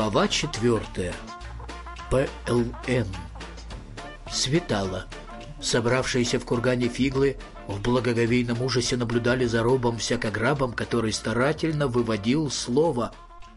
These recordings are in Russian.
Глава 4. ПЛН. Светало. Собравшиеся в кургане фиглы в благоговейном ужасе наблюдали за робом всякограбом, который старательно выводил слово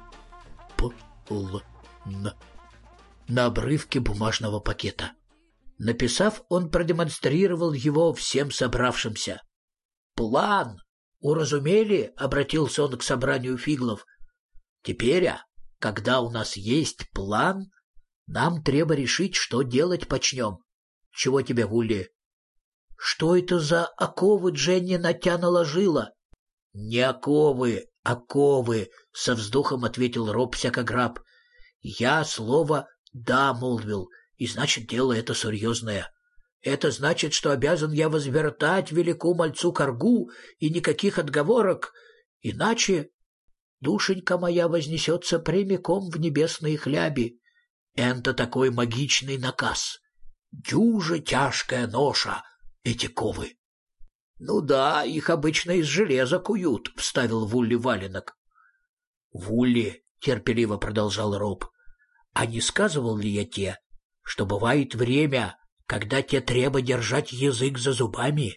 «ПЛН» на обрывке бумажного пакета. Написав, он продемонстрировал его всем собравшимся. «План! Уразумели?» — обратился он к собранию фиглов. «Теперь, когда у нас есть план, нам треба решить, что делать почнем. Чего тебе, Вулли?» «Что это за оковы Дженни на тя наложила?» «Не оковы, оковы», — со вздохом ответил роб всякограб. «Я слово «да» молвил, и значит, дело это серьезное. Это значит, что обязан я возвертать велику мальцу Каргу, и никаких отговорок, иначе душенька моя вознесется прямиком в небесные хляби. Это такой магичный наказ. Дюже тяжкая ноша, эти ковы». «Ну да, их обычно из железа куют», — вставил Вулли валенок. «Вулли», — терпеливо продолжал роб, — «а не сказывал ли я те, что бывает время, когда те треба держать язык за зубами?»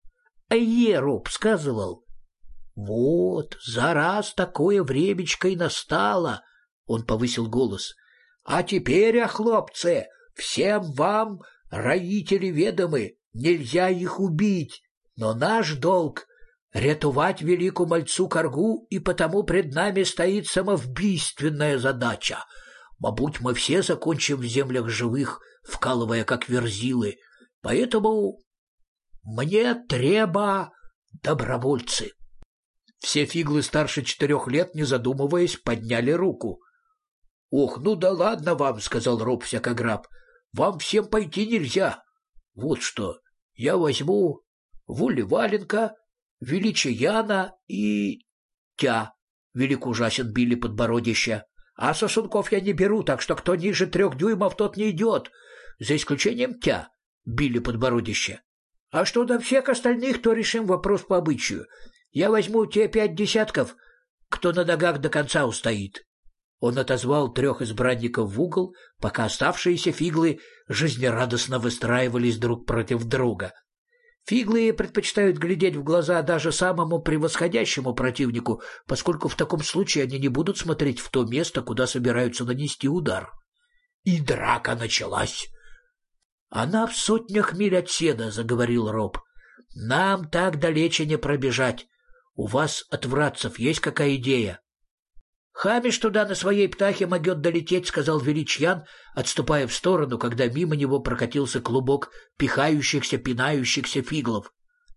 роб сказывал. «Вот, за раз такое времечко и настало», — он повысил голос. «А теперь, хлопцы, всем вам, роители ведомы, нельзя их убить, но наш долг — рятувать великую мальцу Каргу, и потому пред нами стоит самовбийственная задача. Мабуть, мы все закончим в землях живых, вкалывая как верзилы, поэтому мне треба добровольцы». Все фиглы старше 4 лет, не задумываясь, подняли руку. «Ох, ну да ладно вам», — сказал роб всякограб, — «вам всем пойти нельзя. Вот что, я возьму Вулли Валенка, Величияна и тя», — велик ужасен Билли Подбородища. «А сосунков я не беру, так что кто ниже 3 дюймов, тот не идет, за исключением тя, Билли Подбородища. А что до всех остальных, то решим вопрос по обычаю. Я возьму те 5 десятков, кто на ногах до конца устоит». Он отозвал 3 избранников в угол, пока оставшиеся фиглы жизнерадостно выстраивались друг против друга. Фиглы предпочитают глядеть в глаза даже самому превосходящему противнику, поскольку в таком случае они не будут смотреть в то место, куда собираются нанести удар. И драка началась. «Она в сотнях миль отседа», — заговорил роб. «Нам так далече не пробежать. У вас, от вратцев, есть какая идея?» «Хамиш туда на своей птахе могет долететь», — сказал Величьян, отступая в сторону, когда мимо него прокатился клубок пихающихся, пинающихся фиглов.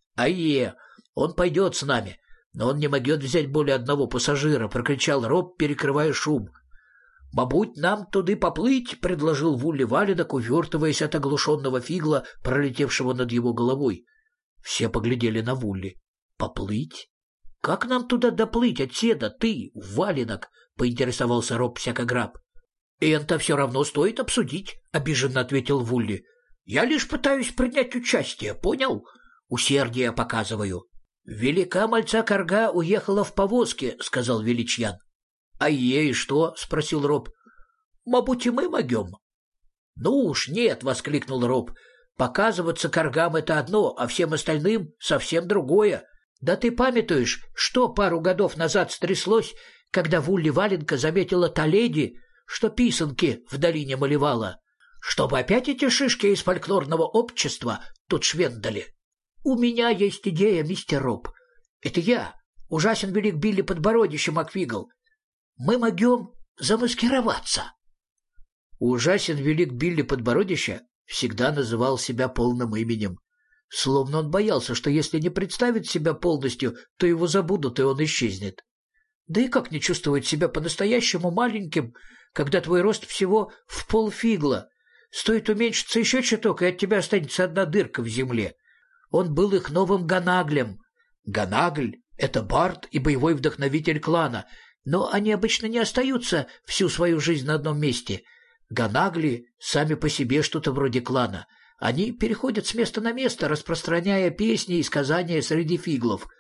Он пойдет с нами, но он не могет взять более 1 пассажира», — прокричал роб, перекрывая шум. «Мабуть, нам туды поплыть», — предложил Вулли Валенок, увертываясь от оглушенного фигла, пролетевшего над его головой. Все поглядели на Вулли. «Поплыть? Как нам туда доплыть отседа, ты, Валенок?» — поинтересовался роб всякограб. «Это все равно стоит обсудить», — обиженно ответил Вулли. «Я лишь пытаюсь принять участие, понял? Усердие показываю». «Велика мальца Карга уехала в повозке», — сказал Величьян. «А ей что?» — спросил роб. «Мабуть, и мы могем». «Ну уж нет», — воскликнул роб. «Показываться Каргам — это одно, а всем остальным — совсем другое. Да ты памятуешь, что пару годов назад стряслось, когда Вулли Валенка заметила та леди, что писанки в долине малевала, чтобы опять эти шишки из фольклорного общества тут швендали? У меня есть идея, мистер Роб. Это я, ужасен велик Билли Подбородище Макфигл. Мы могем замаскироваться». Ужасен велик Билли Подбородище всегда называл себя полным именем, словно он боялся, что если не представит себя полностью, то его забудут, и он исчезнет. Да и как не чувствовать себя по-настоящему маленьким, когда твой рост всего в полфигла? Стоит уменьшиться еще чуток, и от тебя останется 1 дырка в земле. Он был их новым Ганаглем. Ганагль — это бард и боевой вдохновитель клана, но они обычно не остаются всю свою жизнь на одном месте. Ганагли сами по себе что-то вроде клана. Они переходят с места на место, распространяя песни и сказания среди фиглов.